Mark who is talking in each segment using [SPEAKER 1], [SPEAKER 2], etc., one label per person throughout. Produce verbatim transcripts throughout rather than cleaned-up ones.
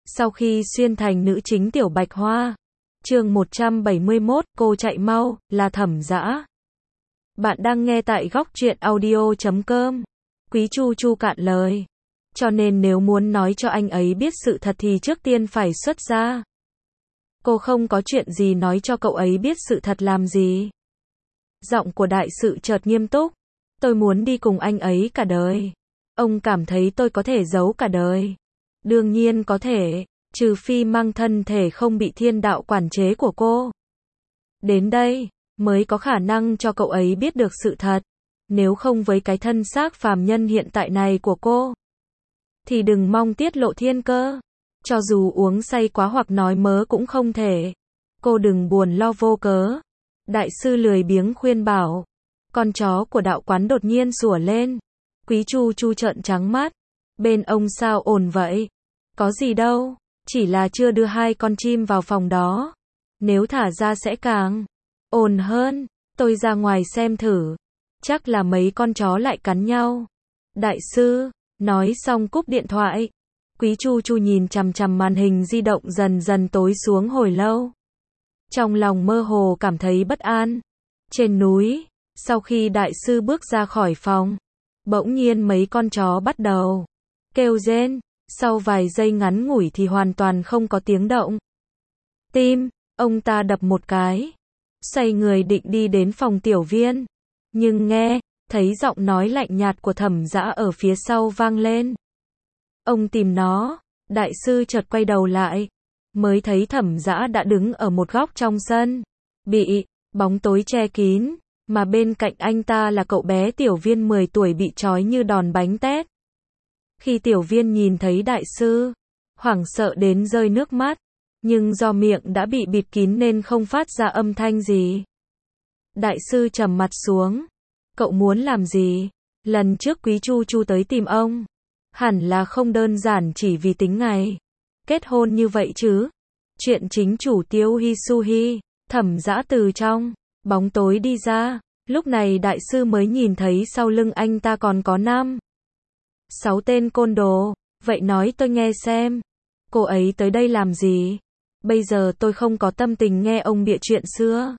[SPEAKER 1] Sau khi xuyên thành nữ chính Tiểu Bạch Hoa. Chương một trăm bảy mươi mốt, cô chạy mau, là Thẩm Dã. Bạn đang nghe tại góc truyện audio chấm com. Quý Chu Chu cạn lời. Cho nên nếu muốn nói cho anh ấy biết sự thật thì trước tiên phải xuất ra. Cô không có chuyện gì nói cho cậu ấy biết sự thật làm gì. Giọng của đại sự chợt nghiêm túc. Tôi muốn đi cùng anh ấy cả đời. Ông cảm thấy tôi có thể giấu cả đời. Đương nhiên có thể, trừ phi mang thân thể không bị thiên đạo quản chế của cô. Đến đây, mới có khả năng cho cậu ấy biết được sự thật. Nếu không với cái thân xác phàm nhân hiện tại này của cô, thì đừng mong tiết lộ thiên cơ. Cho dù uống say quá hoặc nói mớ cũng không thể. Cô đừng buồn lo vô cớ. Đại sư lười biếng khuyên bảo. Con chó của đạo quán đột nhiên sủa lên. Quý Chu Chu trợn trắng mắt. Bên ông sao ổn vậy? Có gì đâu, chỉ là chưa đưa hai con chim vào phòng đó. Nếu thả ra sẽ càng ổn hơn. Tôi ra ngoài xem thử. Chắc là mấy con chó lại cắn nhau. Đại sư, nói xong cúp điện thoại. Quý Chu Chu nhìn chằm chằm màn hình di động dần dần tối xuống hồi lâu. Trong lòng mơ hồ cảm thấy bất an. Trên núi, sau khi đại sư bước ra khỏi phòng, bỗng nhiên mấy con chó bắt đầu kêu rên. Sau vài giây ngắn ngủi thì hoàn toàn không có tiếng động. Tim, ông ta đập một cái. Xoay người định đi đến phòng Tiểu Viên. Nhưng nghe, thấy giọng nói lạnh nhạt của Thẩm Dã ở phía sau vang lên. Ông tìm nó. Đại sư chợt quay đầu lại. Mới thấy Thẩm Dã đã đứng ở một góc trong sân. Bị bóng tối che kín. Mà bên cạnh anh ta là cậu bé Tiểu Viên mười tuổi bị trói như đòn bánh tét. Khi Tiểu Viên nhìn thấy đại sư, hoảng sợ đến rơi nước mắt, nhưng do miệng đã bị bịt kín nên không phát ra âm thanh gì. Đại sư trầm mặt xuống. Cậu muốn làm gì? Lần trước Quý Chu Chu tới tìm ông, hẳn là không đơn giản chỉ vì tính ngày kết hôn như vậy chứ. Chuyện chính chủ Tiêu Hi Su Hi. Thẩm Dã từ trong bóng tối đi ra. Lúc này đại sư mới nhìn thấy sau lưng anh ta còn có năm sáu tên côn đồ. Vậy nói tôi nghe xem. Cô ấy tới đây làm gì? Bây giờ tôi không có tâm tình nghe ông bịa chuyện xưa.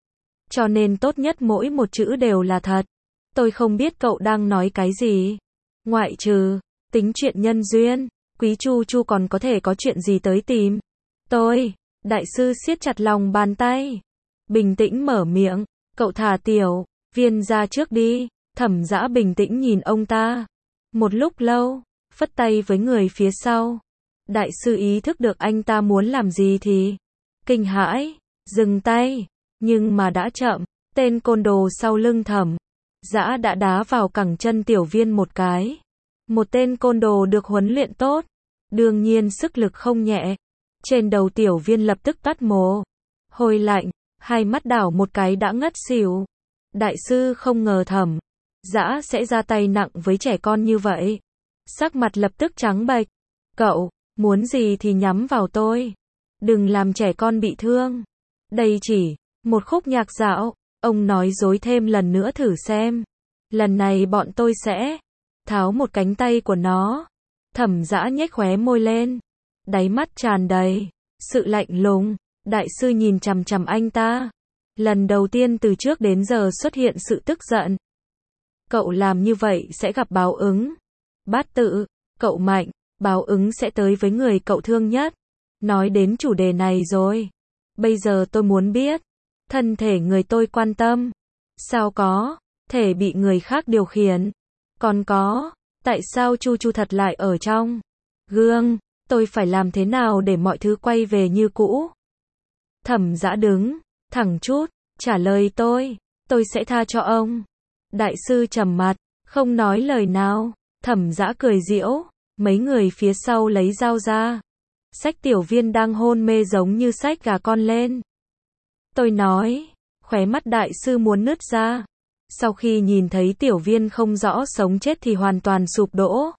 [SPEAKER 1] Cho nên tốt nhất mỗi một chữ đều là thật. Tôi không biết cậu đang nói cái gì. Ngoại trừ tính chuyện nhân duyên, Quý Chu Chu còn có thể có chuyện gì tới tìm tôi? Đại sư siết chặt lòng bàn tay. Bình tĩnh mở miệng. Cậu thả Tiểu Viên ra trước đi. Thẩm Dã bình tĩnh nhìn ông ta. Một lúc lâu, phất tay với người phía sau. Đại sư ý thức được anh ta muốn làm gì thì kinh hãi, dừng tay. Nhưng mà đã chậm. Tên côn đồ sau lưng Thẩm Dã đã đá vào cẳng chân Tiểu Viên một cái. Một tên côn đồ được huấn luyện tốt, đương nhiên sức lực không nhẹ. Trên đầu Tiểu Viên lập tức toát mồ hôi lạnh, hai mắt đảo một cái đã ngất xỉu. Đại sư không ngờ Thẩm Dã sẽ ra tay nặng với trẻ con như vậy. Sắc mặt lập tức trắng bệch. Cậu, muốn gì thì nhắm vào tôi. Đừng làm trẻ con bị thương. Đây chỉ một khúc nhạc dạo. Ông nói dối thêm lần nữa thử xem. Lần này bọn tôi sẽ tháo một cánh tay của nó. Thẩm Dã nhếch khóe môi lên. Đáy mắt tràn đầy sự lạnh lùng. Đại sư nhìn chằm chằm anh ta. Lần đầu tiên từ trước đến giờ xuất hiện sự tức giận. Cậu làm như vậy sẽ gặp báo ứng. Bát tự, cậu mạnh, báo ứng sẽ tới với người cậu thương nhất. Nói đến chủ đề này rồi. Bây giờ tôi muốn biết, thân thể người tôi quan tâm, sao có thể bị người khác điều khiển? Còn có, tại sao Chu Chu thật lại ở trong gương? Tôi phải làm thế nào để mọi thứ quay về như cũ? Thẩm Dã đứng thẳng chút, trả lời tôi, tôi sẽ tha cho ông. Đại sư trầm mặt, không nói lời nào. Thẩm Dã cười giễu. Mấy người phía sau lấy dao ra, xách Tiểu Viên đang hôn mê giống như xách gà con lên. Tôi nói, khóe mắt đại sư muốn nứt ra. Sau khi nhìn thấy Tiểu Viên không rõ sống chết thì hoàn toàn sụp đổ.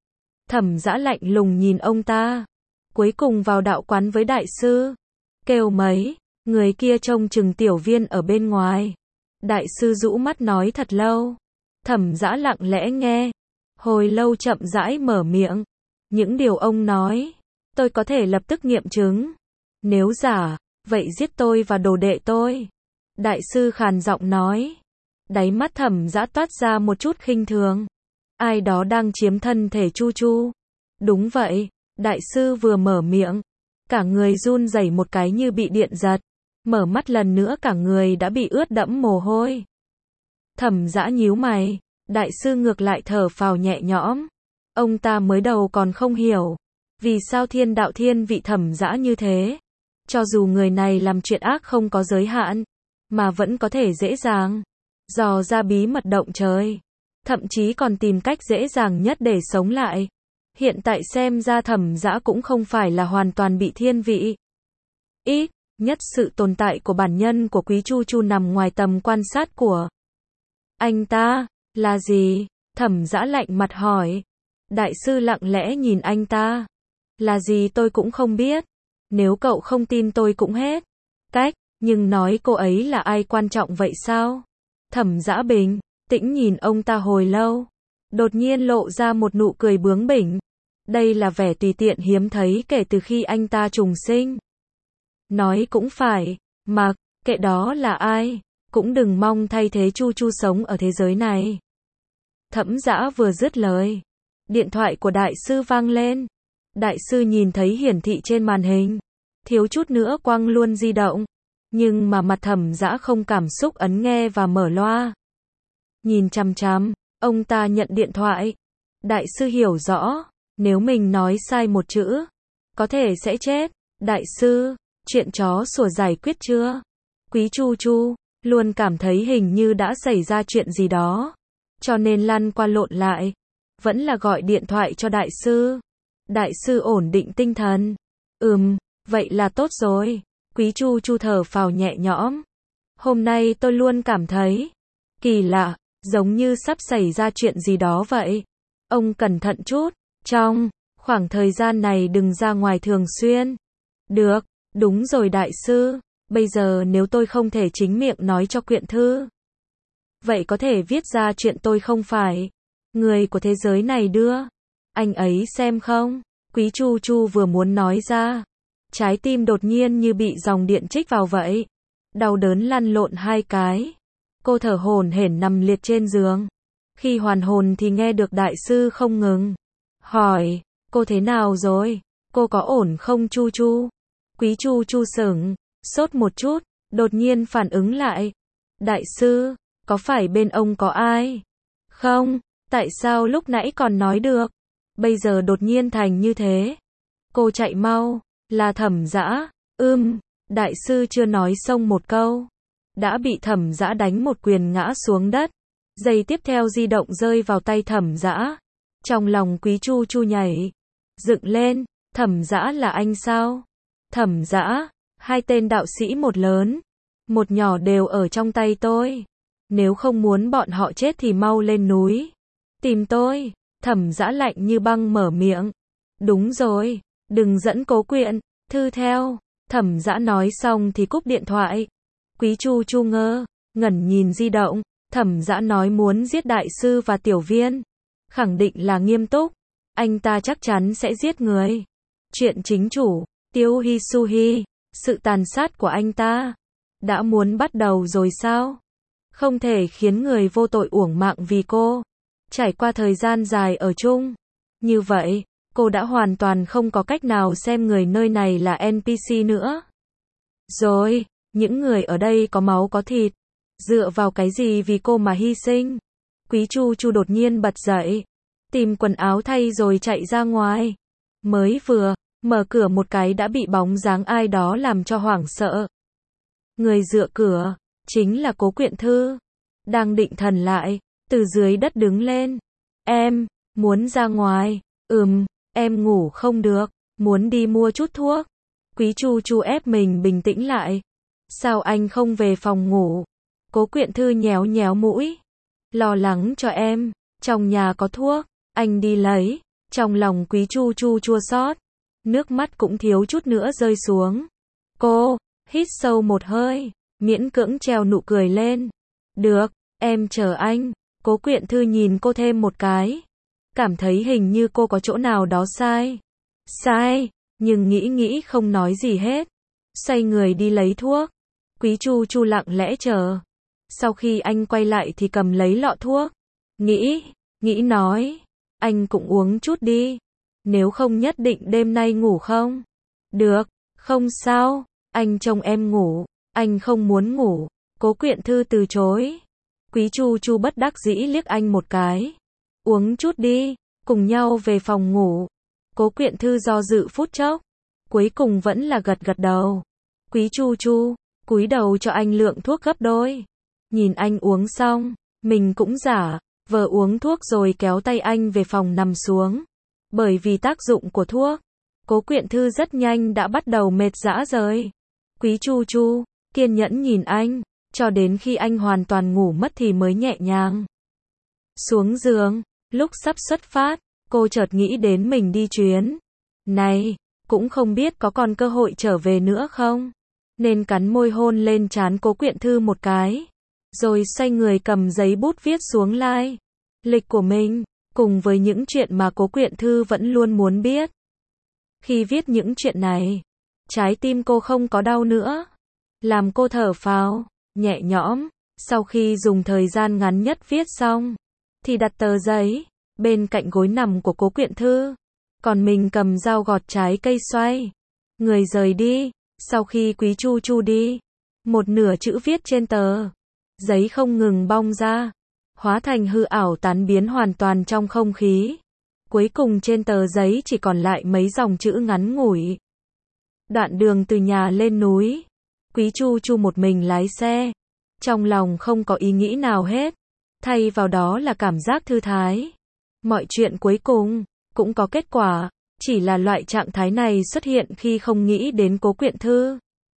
[SPEAKER 1] Thẩm Dã lạnh lùng nhìn ông ta. Cuối cùng vào đạo quán với đại sư. Kêu mấy người kia trông chừng Tiểu Viên ở bên ngoài. Đại sư rũ mắt nói thật lâu. Thẩm Dã lặng lẽ nghe. Hồi lâu chậm rãi mở miệng. Những điều ông nói, tôi có thể lập tức nghiệm chứng. Nếu giả, vậy giết tôi và đồ đệ tôi. Đại sư khàn giọng nói. Đáy mắt Thẩm Dã toát ra một chút khinh thường. Ai đó đang chiếm thân thể Chu Chu. Đúng vậy, đại sư vừa mở miệng, cả người run rẩy một cái như bị điện giật. Mở mắt lần nữa cả người đã bị ướt đẫm mồ hôi. Thẩm Dã nhíu mày, đại sư ngược lại thở phào nhẹ nhõm. Ông ta mới đầu còn không hiểu, vì sao thiên đạo thiên vị Thẩm Dã như thế. Cho dù người này làm chuyện ác không có giới hạn, mà vẫn có thể dễ dàng dò ra bí mật động trời. Thậm chí còn tìm cách dễ dàng nhất để sống lại. Hiện tại xem ra Thẩm Dã cũng không phải là hoàn toàn bị thiên vị. Ít nhất sự tồn tại của bản nhân của Quý Chu Chu nằm ngoài tầm quan sát của anh ta. Là gì? Thẩm Dã lạnh mặt hỏi. Đại sư lặng lẽ nhìn anh ta. Là gì tôi cũng không biết. Nếu cậu không tin tôi cũng hết cách, nhưng nói cô ấy là ai quan trọng vậy sao? Thẩm Dã bình tĩnh nhìn ông ta hồi lâu, đột nhiên lộ ra một nụ cười bướng bỉnh. Đây là vẻ tùy tiện hiếm thấy kể từ khi anh ta trùng sinh. Nói cũng phải, mặc kệ đó là ai, cũng đừng mong thay thế Chu Chu sống ở thế giới này. Thẩm Dã vừa dứt lời, điện thoại của đại sư vang lên. Đại sư nhìn thấy hiển thị trên màn hình, thiếu chút nữa quăng luôn di động, nhưng mà mặt Thẩm Dã không cảm xúc ấn nghe và mở loa. Nhìn chằm chằm, ông ta nhận điện thoại. Đại sư hiểu rõ, nếu mình nói sai một chữ, có thể sẽ chết. Đại sư, chuyện chó sủa giải quyết chưa? Quý Chu Chu luôn cảm thấy hình như đã xảy ra chuyện gì đó, cho nên lăn qua lộn lại, vẫn là gọi điện thoại cho đại sư. Đại sư ổn định tinh thần. Ừm, vậy là tốt rồi. Quý Chu Chu thở phào nhẹ nhõm. Hôm nay tôi luôn cảm thấy kỳ lạ, giống như sắp xảy ra chuyện gì đó vậy. Ông cẩn thận chút, trong khoảng thời gian này đừng ra ngoài thường xuyên. Được, đúng rồi đại sư, bây giờ nếu tôi không thể chính miệng nói cho Quyện Thư, vậy có thể viết ra chuyện tôi không phải người của thế giới này đưa anh ấy xem không? Quý Chu Chu vừa muốn nói ra, trái tim đột nhiên như bị dòng điện trích vào vậy. Đau đớn lăn lộn hai cái. Cô thở hổn hển nằm liệt trên giường. Khi hoàn hồn thì nghe được đại sư không ngừng hỏi, cô thế nào rồi? Cô có ổn không Chu Chu? Quý Chu Chu sững sốt một chút, đột nhiên phản ứng lại. Đại sư, có phải bên ông có ai? Không, tại sao lúc nãy còn nói được? Bây giờ đột nhiên thành như thế. Cô chạy mau, là Thẩm Dã. Ưm, đại sư chưa nói xong một câu, đã bị Thẩm Dã đánh một quyền ngã xuống đất. Giây tiếp theo di động rơi vào tay Thẩm Dã. Trong lòng Quý Chu Chu nhảy dựng lên, Thẩm Dã là anh sao? Thẩm Dã, hai tên đạo sĩ một lớn, một nhỏ đều ở trong tay tôi. Nếu không muốn bọn họ chết thì mau lên núi tìm tôi. Thẩm Dã lạnh như băng mở miệng. Đúng rồi, đừng dẫn Cố Quyện Thư theo. Thẩm Dã nói xong thì cúp điện thoại. Quý Chu Chu ngơ ngẩn nhìn di động. Thẩm Dã nói muốn giết đại sư và tiểu viên, khẳng định là nghiêm túc. Anh ta chắc chắn sẽ giết người. Chuyện chính chủ Tiêu Hisuhi, sự tàn sát của anh ta đã muốn bắt đầu rồi sao? Không thể khiến người vô tội uổng mạng vì cô. Trải qua thời gian dài ở chung như vậy, cô đã hoàn toàn không có cách nào xem người nơi này là en pê xê nữa. Rồi, những người ở đây có máu có thịt, dựa vào cái gì vì cô mà hy sinh? Quý Chu Chu đột nhiên bật dậy, tìm quần áo thay rồi chạy ra ngoài. Mới vừa mở cửa một cái đã bị bóng dáng ai đó làm cho hoảng sợ. Người dựa cửa chính là Cố Quyện Thư. Đang định thần lại, từ dưới đất đứng lên. Em muốn ra ngoài. Ừm, em ngủ không được, muốn đi mua chút thuốc. Quý Chu Chu ép mình bình tĩnh lại. Sao anh không về phòng ngủ? Cố Quyện Thư nhéo nhéo mũi. Lo lắng cho em, trong nhà có thuốc, anh đi lấy. Trong lòng Quý Chu Chu chua xót, nước mắt cũng thiếu chút nữa rơi xuống. Cô hít sâu một hơi, miễn cưỡng treo nụ cười lên. Được, em chờ anh. Cố Quyện Thư nhìn cô thêm một cái, cảm thấy hình như cô có chỗ nào đó sai. Sai, nhưng nghĩ nghĩ không nói gì hết. Xoay người đi lấy thuốc. Quý Chu Chu lặng lẽ chờ. Sau khi anh quay lại thì cầm lấy lọ thuốc. Nghĩ, nghĩ nói, anh cũng uống chút đi. Nếu không nhất định đêm nay ngủ không? Được, không sao, anh trông em ngủ, anh không muốn ngủ. Cố Quyện Thư từ chối. Quý Chu Chu bất đắc dĩ liếc anh một cái. Uống chút đi, cùng nhau về phòng ngủ. Cố Quyện Thư do dự phút chốc, cuối cùng vẫn là gật gật đầu. Quý Chu Chu cúi đầu cho anh lượng thuốc gấp đôi. Nhìn anh uống xong, mình cũng giả vờ uống thuốc rồi kéo tay anh về phòng nằm xuống. Bởi vì tác dụng của thuốc, Cố Quyện Thư rất nhanh đã bắt đầu mệt rã rời. Quý Chu Chu kiên nhẫn nhìn anh, cho đến khi anh hoàn toàn ngủ mất thì mới nhẹ nhàng xuống giường. Lúc sắp xuất phát, cô chợt nghĩ đến mình đi chuyến này, cũng không biết có còn cơ hội trở về nữa không, nên cắn môi hôn lên trán Cố Quyện Thư một cái, rồi xoay người cầm giấy bút viết xuống lai lịch của mình, cùng với những chuyện mà Cố Quyện Thư vẫn luôn muốn biết. Khi viết những chuyện này, trái tim cô không có đau nữa, làm cô thở phào nhẹ nhõm. Sau khi dùng thời gian ngắn nhất viết xong, thì đặt tờ giấy bên cạnh gối nằm của Cố Quyện Thư, còn mình cầm dao gọt trái cây xoay người rời đi. Sau khi Quý Chu Chu đi, một nửa chữ viết trên tờ giấy không ngừng bong ra, hóa thành hư ảo tán biến hoàn toàn trong không khí. Cuối cùng trên tờ giấy chỉ còn lại mấy dòng chữ ngắn ngủi. Đoạn đường từ nhà lên núi, Quý Chu Chu một mình lái xe, trong lòng không có ý nghĩ nào hết, thay vào đó là cảm giác thư thái. Mọi chuyện cuối cùng cũng có kết quả, chỉ là loại trạng thái này xuất hiện khi không nghĩ đến Cố Quyện Thư.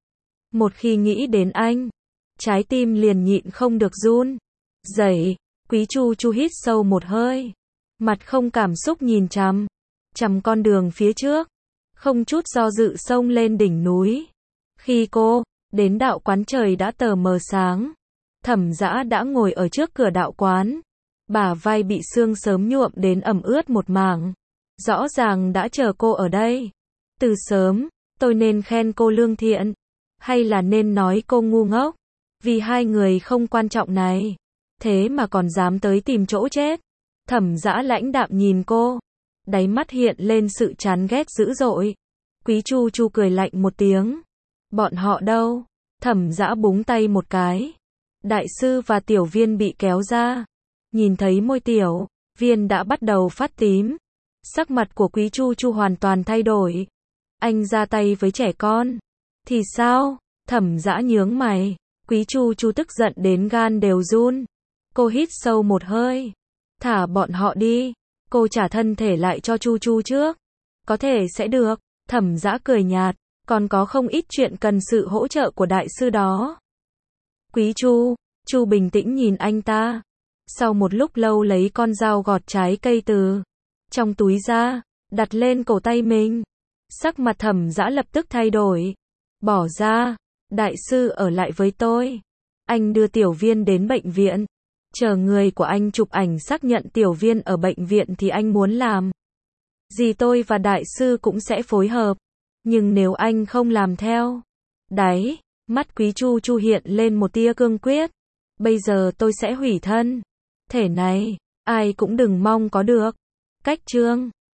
[SPEAKER 1] Một khi nghĩ đến anh, trái tim liền nhịn không được run rẩy. Quý Chu Chu hít sâu một hơi, mặt không cảm xúc nhìn chằm chằm con đường phía trước, không chút do dự xông lên đỉnh núi. Khi cô đến đạo quán trời đã tờ mờ sáng, Thẩm Dã đã ngồi ở trước cửa đạo quán, bả vai bị sương sớm nhuộm đến ẩm ướt một mảng. Rõ ràng đã chờ cô ở đây từ sớm. Tôi nên khen cô lương thiện, hay là nên nói cô ngu ngốc? Vì hai người không quan trọng này, thế mà còn dám tới tìm chỗ chết. Thẩm Dã lãnh đạm nhìn cô, đáy mắt hiện lên sự chán ghét dữ dội. Quý Chu Chu cười lạnh một tiếng. Bọn họ đâu? Thẩm Dã búng tay một cái. Đại sư và Tiểu Viên bị kéo ra. Nhìn thấy môi Tiểu Viên đã bắt đầu phát tím, sắc mặt của Quý Chu Chu hoàn toàn thay đổi. Anh ra tay với trẻ con thì sao? Thẩm Dã nhướng mày. Quý Chu Chu tức giận đến gan đều run. Cô hít sâu một hơi. Thả bọn họ đi, cô trả thân thể lại cho Chu Chu trước, có thể sẽ được. Thẩm Dã cười nhạt, còn có không ít chuyện cần sự hỗ trợ của đại sư đó. Quý Chu Chu bình tĩnh nhìn anh ta. Sau một lúc lâu lấy con dao gọt trái cây từ trong túi ra, đặt lên cổ tay mình. Sắc mặt Thẩm Dã lập tức thay đổi. Bỏ ra, đại sư ở lại với tôi. Anh đưa Tiểu Viên đến bệnh viện. Chờ người của anh chụp ảnh xác nhận Tiểu Viên ở bệnh viện thì anh muốn làm gì tôi và đại sư cũng sẽ phối hợp. Nhưng nếu anh không làm theo, đáy mắt Quý Chu Chu hiện lên một tia cương quyết. Bây giờ tôi sẽ hủy thân thể này, ai cũng đừng mong có được. Cách chương